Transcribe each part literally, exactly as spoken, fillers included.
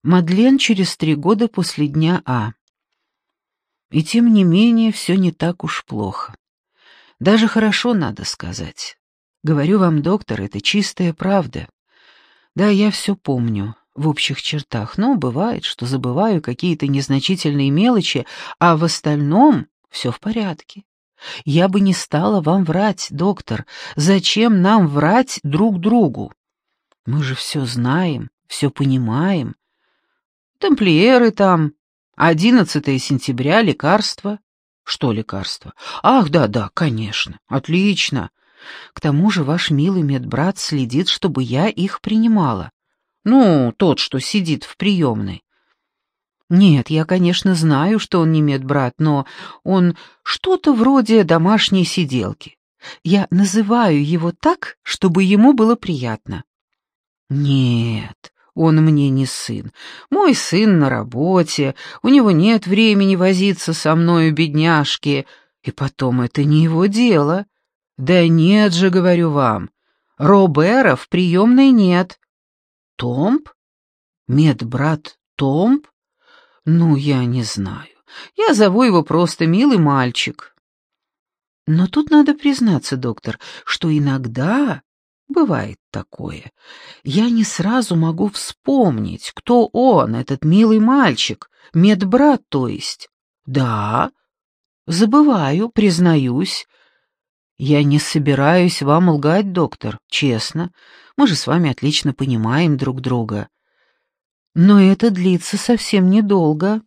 Мадлен через три года после дня А. И тем не менее, все не так уж плохо. Даже хорошо, надо сказать. Говорю вам, доктор, это чистая правда. Да, я все помню, в общих чертах, но бывает, что забываю какие-то незначительные мелочи, а в остальном все в порядке. Я бы не стала вам врать, доктор. Зачем нам врать друг другу? Мы же все знаем, все понимаем. Тамплиеры там, одиннадцатое сентября, лекарства. Что лекарства? Ах, да-да, конечно, отлично. К тому же ваш милый медбрат следит, чтобы я их принимала. Ну, тот, что сидит в приемной. Нет, я, конечно, знаю, что он не медбрат, но он что-то вроде домашней сиделки. Я называю его так, чтобы ему было приятно. Нет, он мне не сын. Мой сын на работе, у него нет времени возиться со мною, бедняжки. И потом, это не его дело. Да нет же, говорю вам, Робера в приемной нет. Томб? Медбрат Томб? Ну, я не знаю. Я зову его просто милый мальчик. Но тут надо признаться, доктор, что иногда бывает такое. Я не сразу могу вспомнить, кто он, этот милый мальчик, медбрат, то есть. Да, забываю, признаюсь. Я не собираюсь вам лгать, доктор, честно. Мы же с вами отлично понимаем друг друга. Но это длится совсем недолго.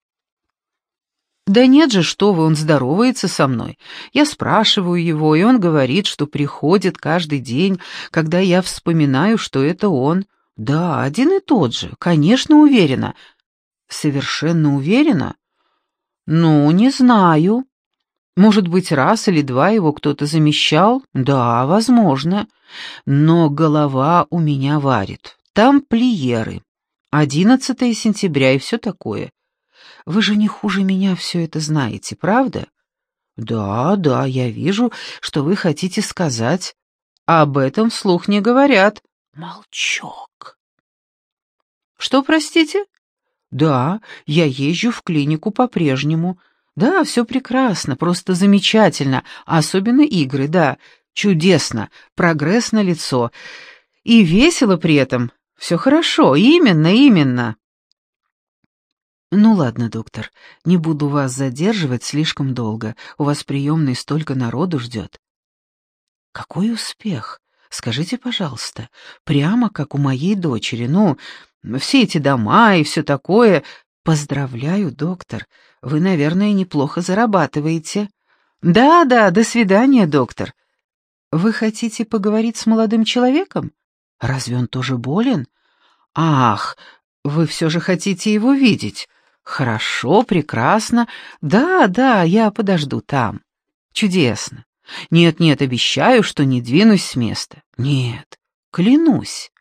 Да нет же, что вы, он здоровается со мной. Я спрашиваю его, и он говорит, что приходит каждый день, когда я вспоминаю, что это он. Да, один и тот же, конечно, уверена. Совершенно уверена? Ну, не знаю. Может быть, раз или два его кто-то замещал? Да, возможно. Но голова у меня варит. Тамплиеры. одиннадцатое сентября и все такое. Вы же не хуже меня все это знаете, правда? Да, да, я вижу, что вы хотите сказать. Об этом вслух не говорят. Молчок. Что, простите? Да, я езжу в клинику по-прежнему. Да, все прекрасно, просто замечательно, особенно игры, да, чудесно, прогресс налицо. И весело при этом. Все хорошо, именно, именно. Ну ладно, доктор, не буду вас задерживать слишком долго. У вас в приемной столько народу ждет. Какой успех? Скажите, пожалуйста, прямо как у моей дочери. Ну, все эти дома и все такое. Поздравляю, доктор. Вы, наверное, неплохо зарабатываете. Да-да, до свидания, доктор. Вы хотите поговорить с молодым человеком? Разве он тоже болен? Ах, вы все же хотите его видеть. Хорошо, прекрасно. Да, да, я подожду там. Чудесно. Нет-нет, обещаю, что не двинусь с места. Нет, клянусь.